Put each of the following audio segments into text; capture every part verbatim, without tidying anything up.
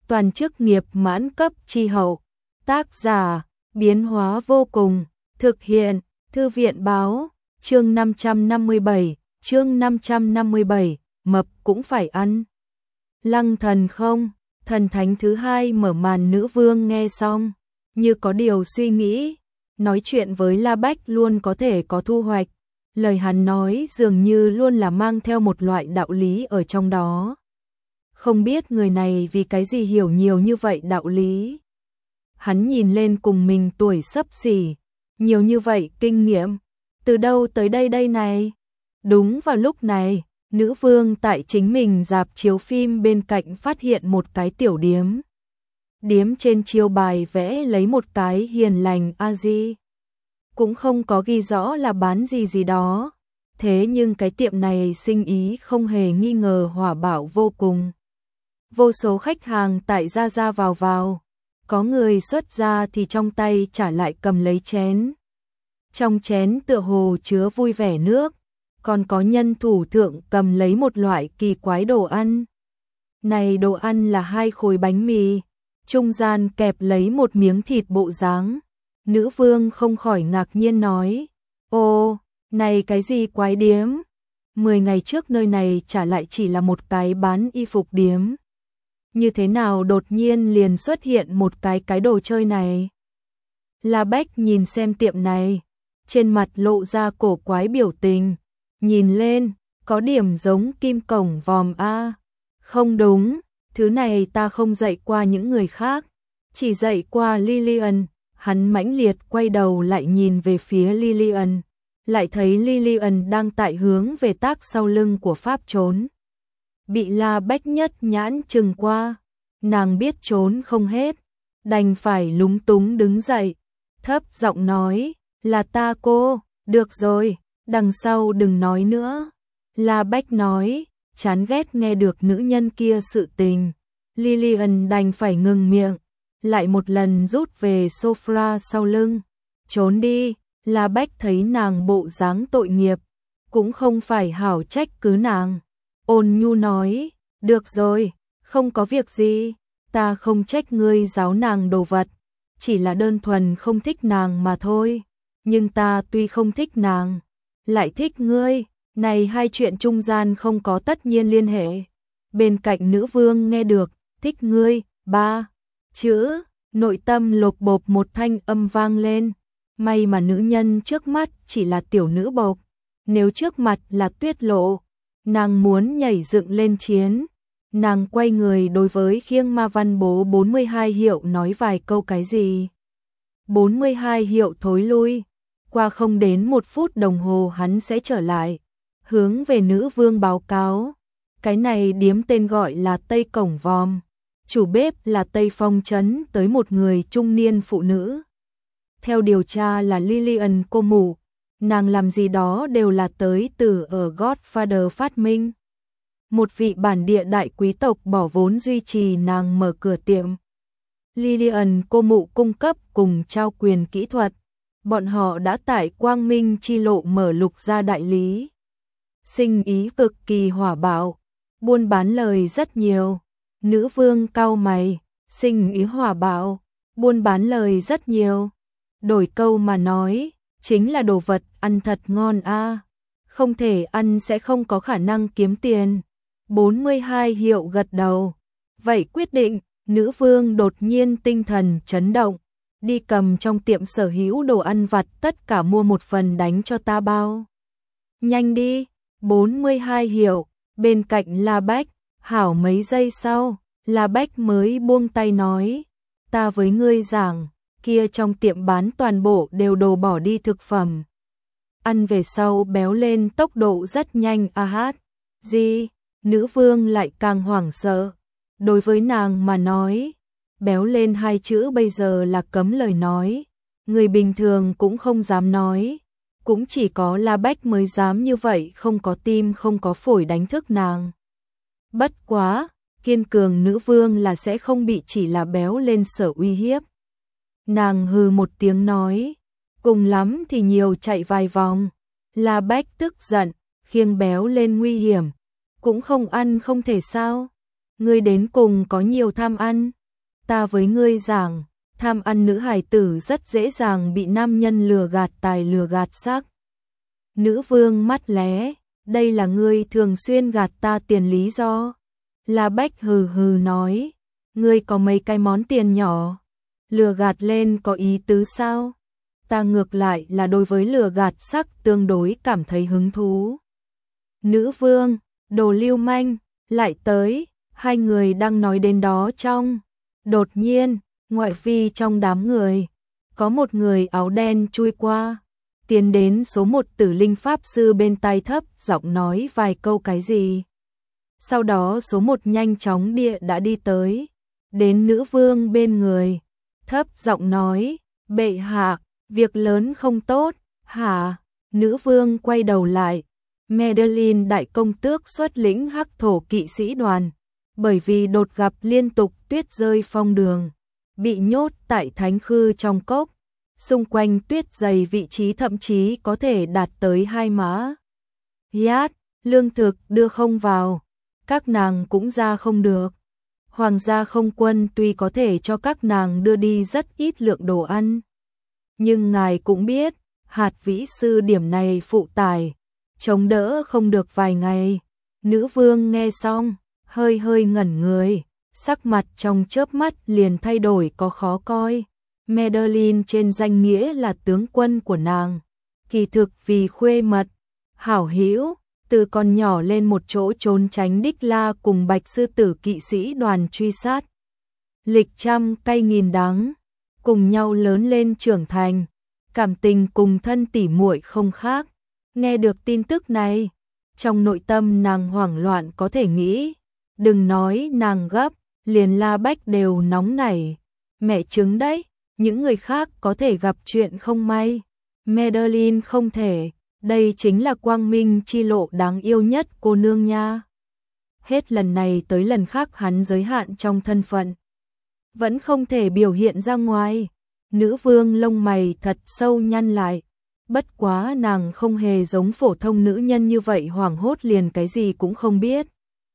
toàn chức nghiệp mãn cấp chi hậu. Tác giả, biến hóa vô cùng, thực hiện, thư viện báo, chương năm trăm năm mươi bảy, chương năm trăm năm mươi bảy, mập cũng phải ăn. Lăng thần không, thần thánh thứ hai mở màn. Nữ vương nghe xong, như có điều suy nghĩ, nói chuyện với La Bách luôn có thể có thu hoạch. Lời hắn nói dường như luôn là mang theo một loại đạo lý ở trong đó. Không biết người này vì cái gì hiểu nhiều như vậy đạo lý. Hắn nhìn lên cùng mình tuổi xấp xỉ, nhiều như vậy kinh nghiệm, từ đâu tới đây đây này? Đúng vào lúc này, nữ vương tại chính mình rạp chiếu phim bên cạnh phát hiện một cái tiểu điếm. Điếm trên chiêu bài vẽ lấy một cái hiền lành A-di. Cũng không có ghi rõ là bán gì gì đó. Thế nhưng cái tiệm này sinh ý không hề nghi ngờ hỏa bạo vô cùng. Vô số khách hàng tại ra ra vào vào. Có người xuất ra thì trong tay trả lại cầm lấy chén. Trong chén tựa hồ chứa vui vẻ nước. Còn có nhân thủ thượng cầm lấy một loại kỳ quái đồ ăn. Này đồ ăn là hai khối bánh mì, trung gian kẹp lấy một miếng thịt bộ dáng. Nữ vương không khỏi ngạc nhiên nói, ô, này cái gì quái điếm? Mười ngày trước nơi này trả lại chỉ là một cái bán y phục điếm. Như thế nào đột nhiên liền xuất hiện một cái cái đồ chơi này? La Bách nhìn xem tiệm này, trên mặt lộ ra cổ quái biểu tình. Nhìn lên, có điểm giống kim cổng vòm A. Không đúng, thứ này ta không dạy qua những người khác, chỉ dạy qua Lillian. Hắn mãnh liệt quay đầu lại nhìn về phía Lillian, lại thấy Lillian đang tại hướng về tác sau lưng của Pháp trốn. Bị La Bách nhất nhãn chừng qua, nàng biết trốn không hết, đành phải lúng túng đứng dậy, thấp giọng nói, là ta cô, được rồi, đằng sau đừng nói nữa. La Bách nói, chán ghét nghe được nữ nhân kia sự tình. Lillian đành phải ngừng miệng, lại một lần rút về sofa sau lưng. Trốn đi. La Bách thấy nàng bộ dáng tội nghiệp, cũng không phải hảo trách cứ nàng. Ôn nhu nói, được rồi, không có việc gì, ta không trách ngươi giáo nàng đồ vật, chỉ là đơn thuần không thích nàng mà thôi. Nhưng ta tuy không thích nàng, lại thích ngươi, này hai chuyện trung gian không có tất nhiên liên hệ. Bên cạnh nữ vương nghe được, thích ngươi, ba chữ, nội tâm lột bột một thanh âm vang lên. May mà nữ nhân trước mắt chỉ là tiểu nữ bộc, nếu trước mặt là Tuyết Lộ, nàng muốn nhảy dựng lên chiến. Nàng quay người đối với Khiêng Ma Văn Bố bốn mươi hai hiệu nói vài câu cái gì. bốn mươi hai hiệu thối lui, qua không đến một phút đồng hồ hắn sẽ trở lại, hướng về nữ vương báo cáo. Cái này điếm tên gọi là Tây Cổng Vòm, chủ bếp là Tây Phong Trấn tới một người trung niên phụ nữ. Theo điều tra là Lillian cô mụ, nàng làm gì đó đều là tới từ ở Godfather phát minh. Một vị bản địa đại quý tộc bỏ vốn duy trì nàng mở cửa tiệm. Lillian cô mụ cung cấp cùng trao quyền kỹ thuật. Bọn họ đã tại Quang Minh chi lộ mở Lục gia đại lý. Sinh ý cực kỳ hỏa bạo, buôn bán lời rất nhiều. Nữ vương cau mày, sinh ý hỏa bạo, buôn bán lời rất nhiều. Đổi câu mà nói, chính là đồ vật ăn thật ngon a, không thể ăn sẽ không có khả năng kiếm tiền. bốn mươi hai hiệu gật đầu. Vậy quyết định. Nữ vương đột nhiên tinh thần chấn động, đi cầm trong tiệm sở hữu đồ ăn vặt tất cả mua một phần đánh cho ta bao. Nhanh đi. bốn mươi hai hiệu, bên cạnh La Bách. Hảo mấy giây sau, La Bách mới buông tay nói, ta với ngươi giảng, kia trong tiệm bán toàn bộ đều đồ bỏ đi thực phẩm. Ăn về sau béo lên tốc độ rất nhanh a hát. Gì? Nữ vương lại càng hoảng sợ. Đối với nàng mà nói, béo lên hai chữ bây giờ là cấm lời nói. Người bình thường cũng không dám nói. Cũng chỉ có La Bách mới dám như vậy, không có tim không có phổi đánh thức nàng. Bất quá, kiên cường nữ vương là sẽ không bị chỉ là béo lên sở uy hiếp. Nàng hừ một tiếng nói, cùng lắm thì nhiều chạy vài vòng. La Bách tức giận, khiêng béo lên nguy hiểm, cũng không ăn không thể sao. ngươi đến cùng có nhiều tham ăn. Ta với ngươi giảng, tham ăn nữ hài tử rất dễ dàng bị nam nhân lừa gạt tài lừa gạt sắc. Nữ vương mắt lé, đây là ngươi thường xuyên gạt ta tiền lý do. La Bách hừ hừ nói, ngươi có mấy cái món tiền nhỏ, lừa gạt lên có ý tứ sao? Ta ngược lại là đối với lừa gạt sắc tương đối cảm thấy hứng thú. Nữ vương, đồ lưu manh, lại tới, hai người đang nói đến đó trong. Đột nhiên, ngoại vi trong đám người, có một người áo đen chui qua, tiến đến số một Tử Linh Pháp Sư bên tai thấp giọng nói vài câu cái gì. Sau đó số một nhanh chóng địa đã đi tới, đến nữ vương bên người, thấp giọng nói, bệ hạ, việc lớn không tốt, hả? Nữ vương quay đầu lại, Madeline đại công tước xuất lĩnh hắc thổ kỵ sĩ đoàn, bởi vì đột gặp liên tục tuyết rơi phong đường, bị nhốt tại thánh khư trong cốc, xung quanh tuyết dày vị trí thậm chí có thể đạt tới hai mã. Yát, lương thực đưa không vào, các nàng cũng ra không được. Hoàng gia không quân tuy có thể cho các nàng đưa đi rất ít lượng đồ ăn, nhưng ngài cũng biết, hạt vĩ sư điểm này phụ tải, chống đỡ không được vài ngày. Nữ vương nghe xong, hơi hơi ngẩn người, sắc mặt trong chớp mắt liền thay đổi có khó coi. Madeline trên danh nghĩa là tướng quân của nàng, kỳ thực vì khuê mật, hảo hữu, từ còn nhỏ lên một chỗ trốn tránh Đích La cùng Bạch sư tử kỵ sĩ đoàn truy sát. Lịch trăm cay nghìn đắng, cùng nhau lớn lên trưởng thành, cảm tình cùng thân tỉ muội không khác. Nghe được tin tức này, trong nội tâm nàng hoảng loạn có thể nghĩ, đừng nói nàng gấp, liền La Bách đều nóng nảy. Mẹ chứng đấy, những người khác có thể gặp chuyện không may, Madeline không thể, đây chính là quang minh chi lộ đáng yêu nhất cô nương nha. Hết lần này tới lần khác hắn giới hạn trong thân phận, vẫn không thể biểu hiện ra ngoài. Nữ vương lông mày thật sâu nhăn lại, bất quá nàng không hề giống phổ thông nữ nhân như vậy hoảng hốt liền cái gì cũng không biết,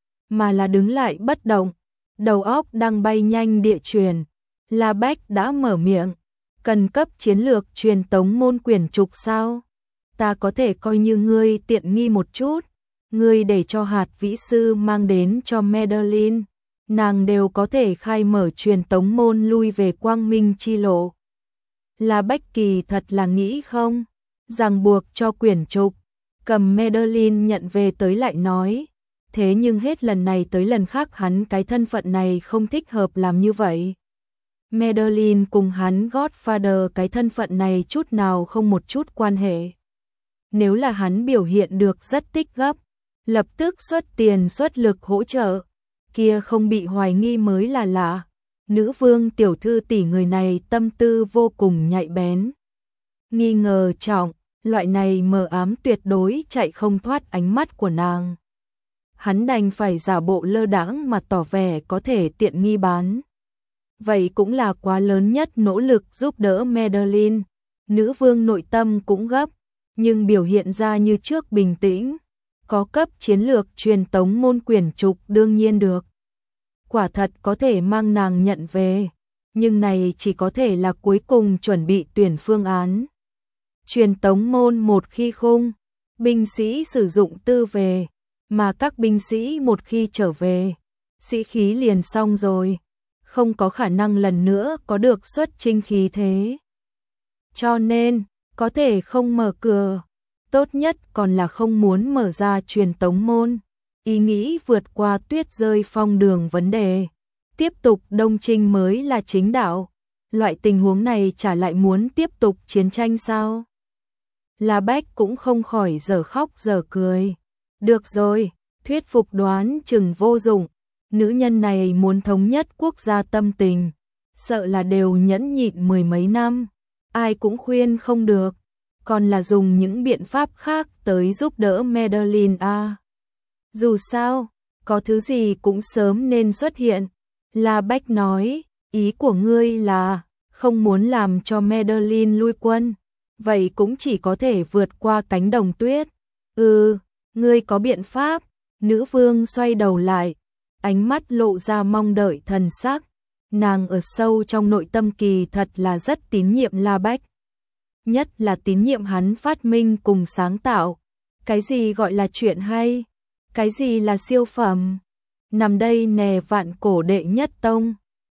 mà là đứng lại bất động, đầu óc đang bay nhanh địa truyền. La Bách đã mở miệng, cần cấp chiến lược truyền tống môn quyển trục sao? Ta có thể coi như ngươi tiện nghi một chút, ngươi để cho hạt vĩ sư mang đến cho Madeline, nàng đều có thể khai mở truyền tống môn lui về quang minh chi lộ. La Bách kỳ thật là nghĩ không, ràng buộc cho quyển trục, cầm Madeline nhận về tới lại nói, thế nhưng hết lần này tới lần khác hắn cái thân phận này không thích hợp làm như vậy. Madeline cùng hắn Godfather cái thân phận này chút nào không một chút quan hệ. Nếu là hắn biểu hiện được rất tích gấp, lập tức xuất tiền xuất lực hỗ trợ, kia không bị hoài nghi mới là lạ. Nữ vương tiểu thư tỷ người này tâm tư vô cùng nhạy bén, nghi ngờ trọng, loại này mờ ám tuyệt đối chạy không thoát ánh mắt của nàng. Hắn đành phải giả bộ lơ đãng mà tỏ vẻ có thể tiện nghi bán. Vậy cũng là quá lớn nhất nỗ lực giúp đỡ Madeline. Nữ vương nội tâm cũng gấp, nhưng biểu hiện ra như trước bình tĩnh. Có cấp chiến lược truyền tống môn quyển trục đương nhiên được. Quả thật có thể mang nàng nhận về, nhưng này chỉ có thể là cuối cùng chuẩn bị tuyển phương án. Truyền tống môn một khi khung, binh sĩ sử dụng tư về, mà các binh sĩ một khi trở về, sĩ khí liền xong rồi, không có khả năng lần nữa có được xuất chinh khí thế. Cho nên, có thể không mở cửa, tốt nhất còn là không muốn mở ra truyền tống môn. Ý nghĩ vượt qua tuyết rơi phong đường vấn đề, tiếp tục đông chinh mới là chính đạo. Loại tình huống này chả lại muốn tiếp tục chiến tranh sao? La Bách cũng không khỏi dở khóc dở cười. Được rồi, thuyết phục đoán chừng vô dụng. Nữ nhân này muốn thống nhất quốc gia tâm tình, sợ là đều nhẫn nhịn mười mấy năm, ai cũng khuyên không được, còn là dùng những biện pháp khác tới giúp đỡ Madeline a. Dù sao, có thứ gì cũng sớm nên xuất hiện. La Bách nói, ý của ngươi là không muốn làm cho Madeline lui quân, vậy cũng chỉ có thể vượt qua cánh đồng tuyết. Ừ, ngươi có biện pháp. Nữ vương xoay đầu lại, ánh mắt lộ ra mong đợi thần sắc. Nàng ở sâu trong nội tâm kỳ thật là rất tín nhiệm La Bách. Nhất là tín nhiệm hắn phát minh cùng sáng tạo. Cái gì gọi là chuyện hay? Cái gì là siêu phẩm? Nằm đây nè vạn cổ đệ nhất tông.